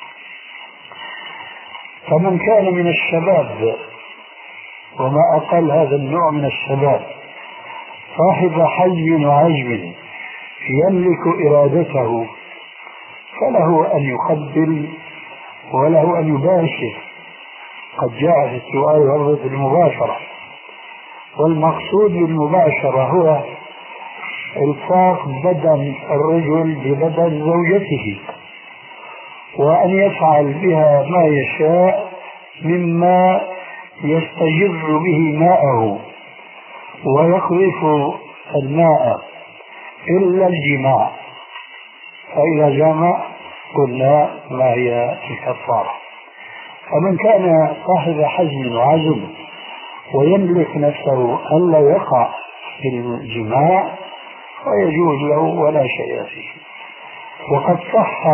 فمن كان من الشباب، وما أقل هذا النوع من الشباب، صاحب حي وعجم يملك إرادته، فله أن يقبل وله أن يباشر. قد جاء في السؤال لفظة المباشرة، والمقصود بالمباشرة هو الصاق بدن الرجل ببدن زوجته، وأن يفعل بها ما يشاء مما يستجر به ماءه ويقذف الماء إلا الجماع، فإذا جمع قلنا ما هي الكفارة. فمن كان صاحب حزم وعزم ويملك نفسه ألا يقع في الجماع فيجوز له ولا شيء فيه. وقد صح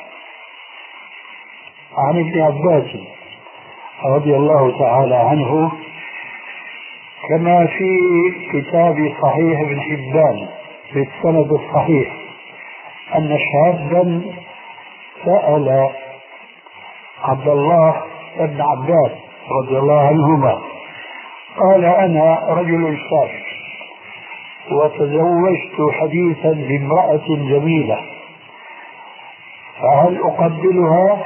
عن ابن عباس رضي الله تعالى عنه كما في كتاب صحيح ابن حبان في السند الصحيح أن شابا سأل عبد الله بن عباس رضي الله عنهما، قال: أنا رجل شاب وتزوجت حديثا بامرأة جميلة، فهل أقبلها؟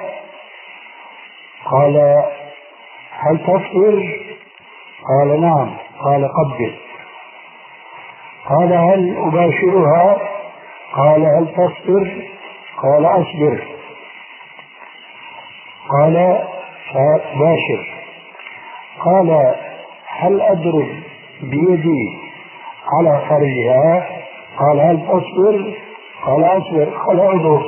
قال: هل تفطر؟ قال: نعم. قال: قبل. قال هل أباشرها؟ قال هل تصبر؟ قال أصبر. قال فباشر. قال هل أضرب بيدي على فرجها؟ قال هل تصبر؟ قال أصبر. قال أضرب.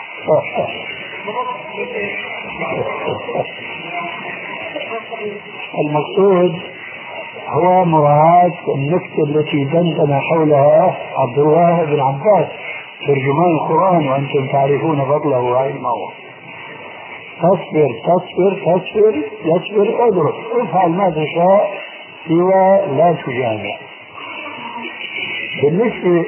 المقصود هو مراعاة النكتة التي دندن حولها عبد الله بن عباس ترجمان القرآن، وأنتم تعرفون فضله وعلمه. تصبر تصبر تصبر يصبر اضرب، افعل ما تشاء سوى لا تجامع. بالنسبة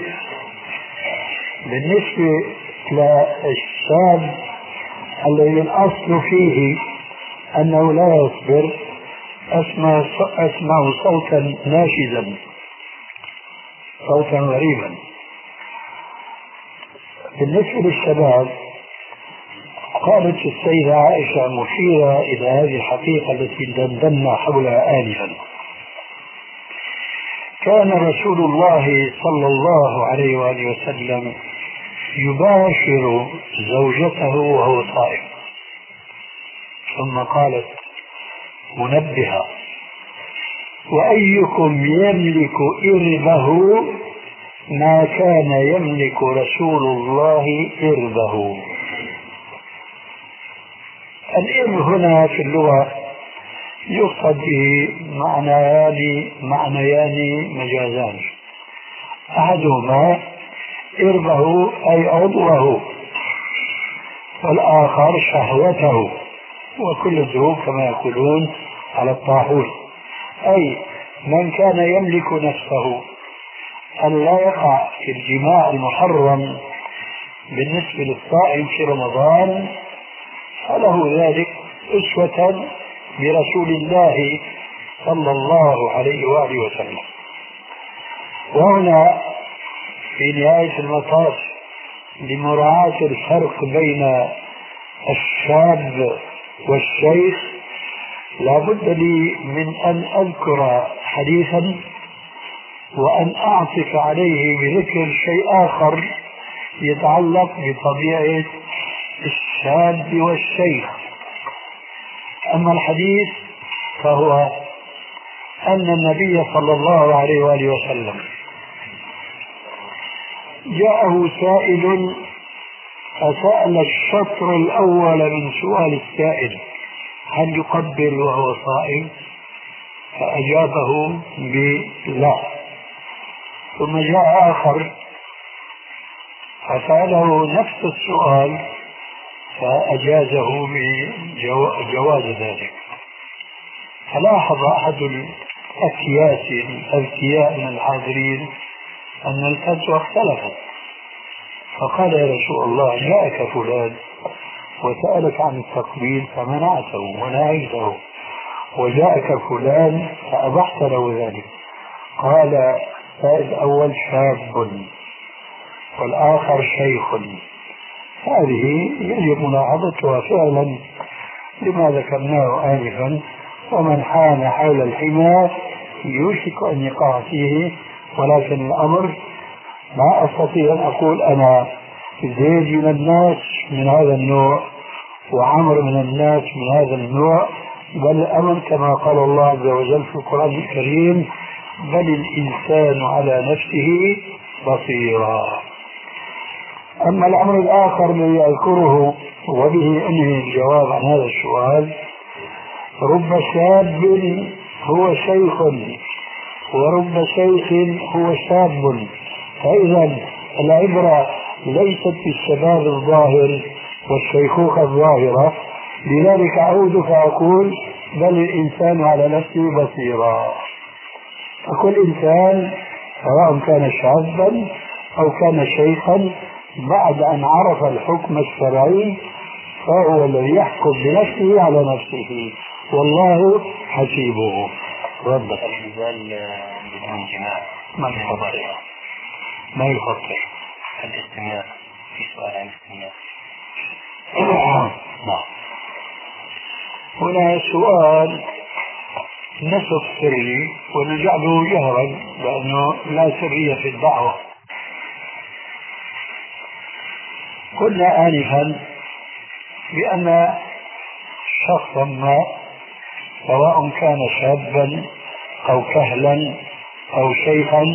بالنسبة للشاب الذي الأصل فيه أنه لا يصبر، أسمع أسمع صوتا ناشزا، صوتا غريبا. بالنسبة للشباب قالت السيدة عائشة مشيرة إلى هذه الحقيقة التي دندنا حولها آنفا: كان رسول الله صلى الله عليه وآله وسلم يباشر زوجته وهو صائم. ثم قالت منبهة: وأيكم يملك إربه ما كان يملك رسول الله إربه. الإرب هنا في اللغة يقصد به معنيان معنيان مجازان: أحدهما إربه أي عضوه، والآخر شهوته، وكل الذنوب كما يقولون على الطاحون، أي من كان يملك نفسه أن لا يقع في الجماع المحرم بالنسبة للصائم في رمضان، فله ذلك أسوة برسول الله صلى الله عليه وآله وسلم. وهنا في نهاية المطاف لمراعاة الفرق بين الشاب والشيخ لا بد لي من أن أذكر حديثا وأن أعطف عليه بذكر شيء آخر يتعلق بطبيعة الشاب والشيخ. أما الحديث فهو أن النبي صلى الله عليه وآله وسلم جاءه سائل فسأل الشطر الأول من سؤال السائل: هل يقبل وهو صائم؟ فأجابه بلا. ثم جاء آخر فسأله نفس السؤال فأجازه بجواز ذلك. فلاحظ أحد الأكياس الأذكياء من الحاضرين أن الفتوى اختلفت، فقال: يا رسول الله، جاءك فلان وسألك عن التقبيل فمنعته ونهيته، وجاءك فلان فأبحت له ذلك. قال: الأول شاب والآخر شيخ. هذه يجب ملاحظتها فعلا لما ذكرناه آنفا: ومن حان حول الحمى يوشك أن يقع فيه. ولكن الأمر ما أستطيع أن أقول أنا زيد من الناس من هذا النوع وعمر من الناس من هذا النوع، بل الأمر كما قال الله عز وجل في القرآن الكريم: بل الإنسان على نفسه بصيرا. أما الأمر الآخر الذي أذكره وبه أنهي الجواب عن هذا السؤال: رب شاب هو شيخ ورب شيخ هو شاب. فإذا العبرة ليست بالشباب الظاهر والشيخوخة الظاهرة. لذلك أعود فأقول: بل الإنسان على نفسه بصيرا. فكل إنسان سواء كان شابا أو كان شيخا بعد أن عرف الحكم الشرعي فهو الذي يحكم بنفسه على نفسه، والله حسيبه. رب الإنزال بدون جماع ما يخطر ما يخطر الاستماع. في سؤال عن الاستماع. نعم. هنا سؤال نصف سري ونجعله جهرا لأنه لا سرية في الدعوة. قلنا آنفا بأن شخصا ما سواء كان شابا أو كهلا أو شيخا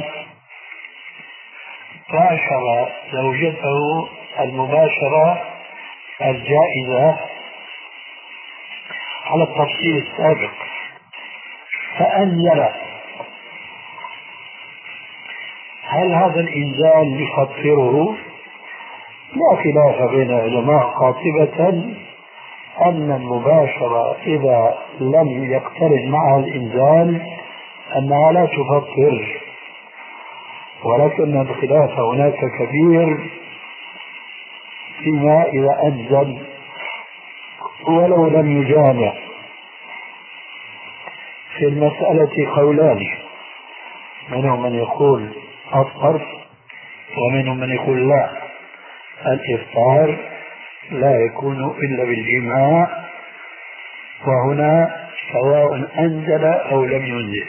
باشر زوجته المباشرة الجائزة على التفصيل السابق فأنزل، هل هذا الإنزال يفطره؟ لا خلاف بين العلماء قاطبة أن المباشرة إذا لم يقترن معها الإنزال أنها لا تفطر، ولكن الخلاف هناك كبير فيما إذا أنزل ولو لم يجامع. في المسألة قولان، منهم من يقول أفطر ومنهم من يقول لا، الإفطار لا يكون إلا بالجماع، وهنا سواء أنزل أو لم ينزل.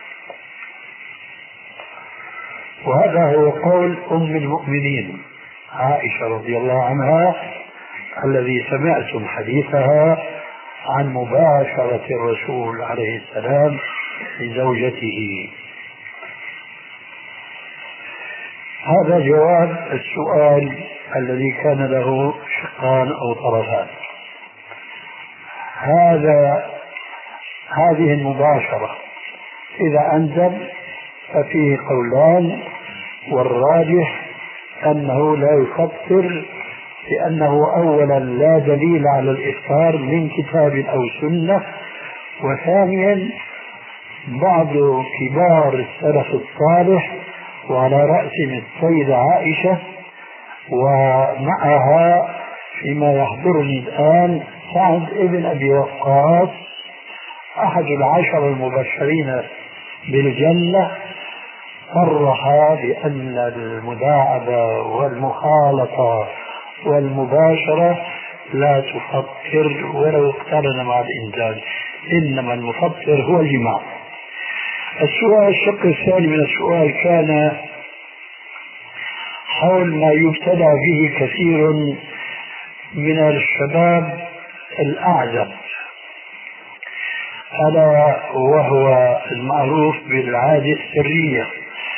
وهذا هو قول أم المؤمنين عائشة رضي الله عنها الذي سمعتم حديثها عن مباشرة الرسول عليه السلام لزوجته. هذا جواب السؤال الذي كان له شقان أو طرفان. هذا هذه المباشرة إذا أنزل ففيه قولان، والراجح أنه لا يفطر، لأنه أولا لا دليل على الإفطار من كتاب أو سنة، وثانيا بعض كبار السلف الصالح وعلى رأسهم السيدة عائشة، ومعها فيما يحضرني الآن سعد ابن أبي وقاص أحد العشر المبشرين بالجنة، صرح بأن المداعبة والمخالطة والمباشرة لا تفطر ولو اقترن مع الإنزال، إنما المفطر هو الجماع. السؤال الشق الثاني من السؤال كان حول ما يبتلى به كثير من الشباب الأعزب، ألا وهو المعروف بالعادة السرية.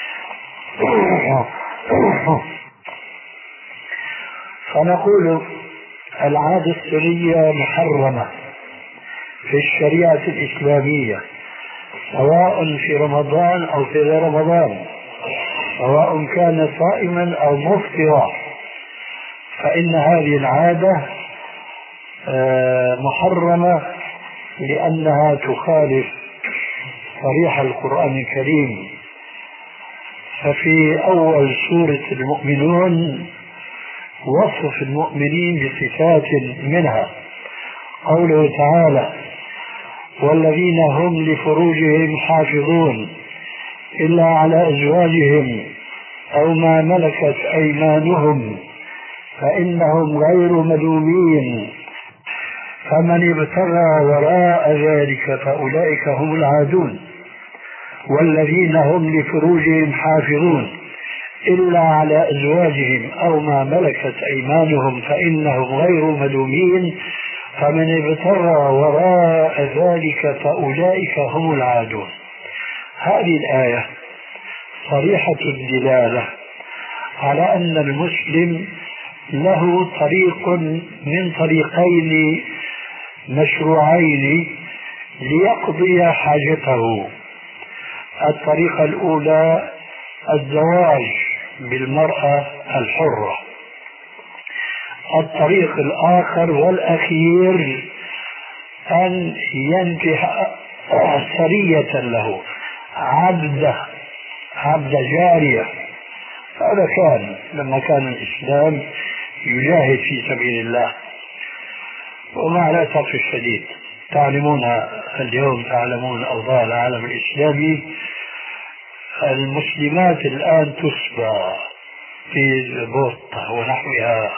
فنقول العادة السرية محرمة في الشريعة الإسلامية، سواء في رمضان أو في غير رمضان، سواء كان صائما أو مفطرا، فإن هذه العادة محرمة لأنها تخالف صريح القرآن الكريم. ففي أول سورة المؤمنون وصف المؤمنين بصفات منها قوله تعالى: والذين هم لفروجهم حافظون إلا على أزواجهم أو ما ملكت أيمانهم فإنهم غير ملومين فمن ابتغى وراء ذلك فأولئك هم العادون. والذين هم لفروجهم حافظون إلا على أزواجهم أو ما ملكت أيمانهم فإنهم غير ملومين فمن ابتغى وراء ذلك فأولئك هم العادون. هذه الآية صريحة الدلالة على أن المسلم له طريق من طريقين مشروعين ليقضي حاجته. الطريقة الأولى الزواج بالمرأة الحرة، الطريق الآخر والأخير أن ينكح سرية له، عبد عبد جارية. هذا كان لما كان الإسلام يجاهد في سبيل الله. ومع الأسف الشديد تعلمون اليوم، تعلمون أوضاع العالم الإسلامي، المسلمات الآن تسبى في بوسطة ونحوها.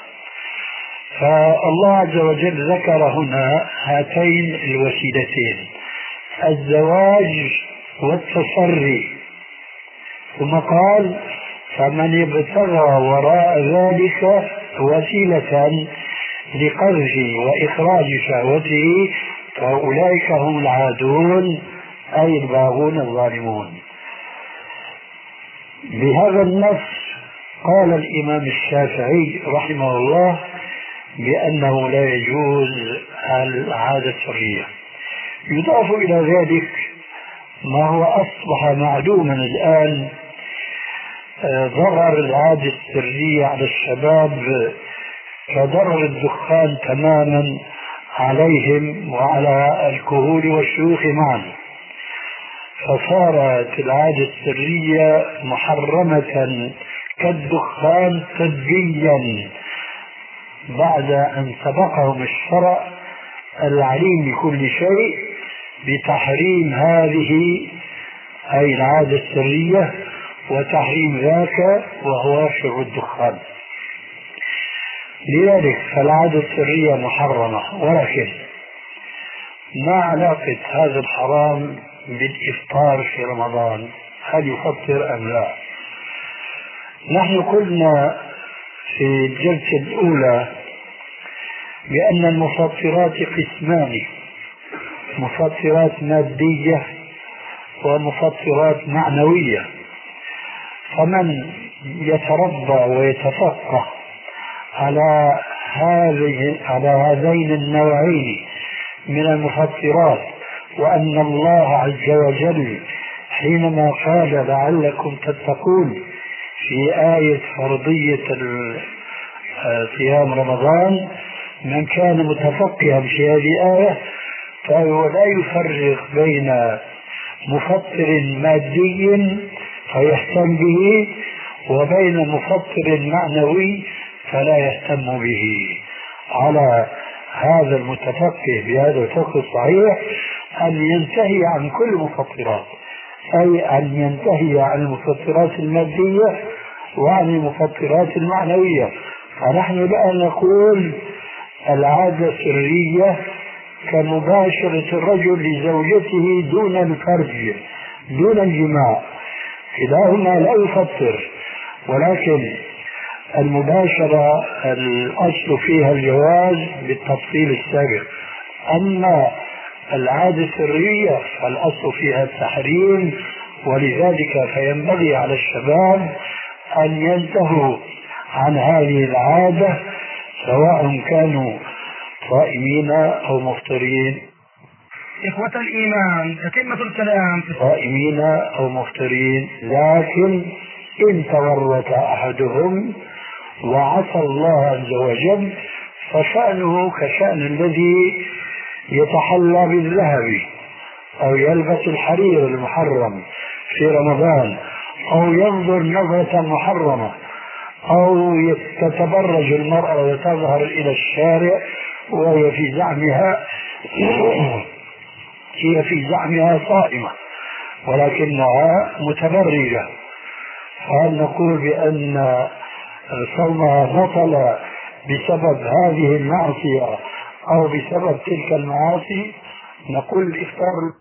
فالله عز وجل ذكر هنا هاتين الوسيلتين، الزواج والتسري، ثم قال فمن ابتغى وراء ذلك وسيلة لقذف وإخراج شهوته فأولئك هم العادون أي الباغون الظالمون. بهذا النص قال الإمام الشافعي رحمه الله بأنه لا يجوز العادة السرية. يضاف إلى ذلك ما هو أصبح معلوما الآن، ضرر العادة السرية على الشباب كضرر الدخان تماما عليهم وعلى الكهول والشيوخ معا، فصارت العادة السرية محرمة كالدخان طبيا بعد أن سبقهم الشرع العليم بكل شيء بتحريم هذه أي العادة السرية وتحريم ذاك وهو شرب الدخان. لذلك فالعادة السرية محرمة، ولكن ما علاقة هذا الحرام بالإفطار في رمضان؟ هل يفطر أم لا؟ نحن قلنا في الجلسة الأولى بأن المفطرات قسمان: مفطرات مادية ومفطرات معنوية. فمن يتربى ويتفقه على هذه على هذين النوعين من المفطرات، وأن الله عز وجل حينما قال لعلكم تتقون في آية فرضية صيام رمضان، من كان متفقها في هذه الآية فهو لا يفرق بين مفطر مادي فيهتم به وبين مفطر معنوي فلا يهتم به. على هذا المتفقه بهذا الفقه الصحيح أن ينتهي عن كل المفطرات، أي أن ينتهي عن المفطرات المادية وعن المفطرات المعنوية. فنحن لا نقول العادة السرية كمباشرة الرجل لزوجته دون الفرج دون الجماع، كلاهما لا يفطر، ولكن المباشرة الأصل فيها الجواز بالتفصيل السابق. أما العادة السرية فالأصل فيها التحريم، ولذلك فينبغي على الشباب أن ينتهوا عن هذه العادة سواء كانوا صائمين أو مفطرين. إخوة الإيمان، تتمة الكلام صائمين أو مفطرين، لكن إن تورط أحدهم وعصى الله عز وجل فشأنه كشأن الذي يتحلى بالذهب أو يلبس الحرير المحرم في رمضان أو ينظر نظرة محرمة أو تتبرج المرأة وتظهر إلى الشارع وهي في زعمها هي في زعمها صائمة ولكنها متبرجة. هل نقول بأن صومها بطل بسبب هذه المعصية أو بسبب تلك المعاصي؟ نقول الإفطار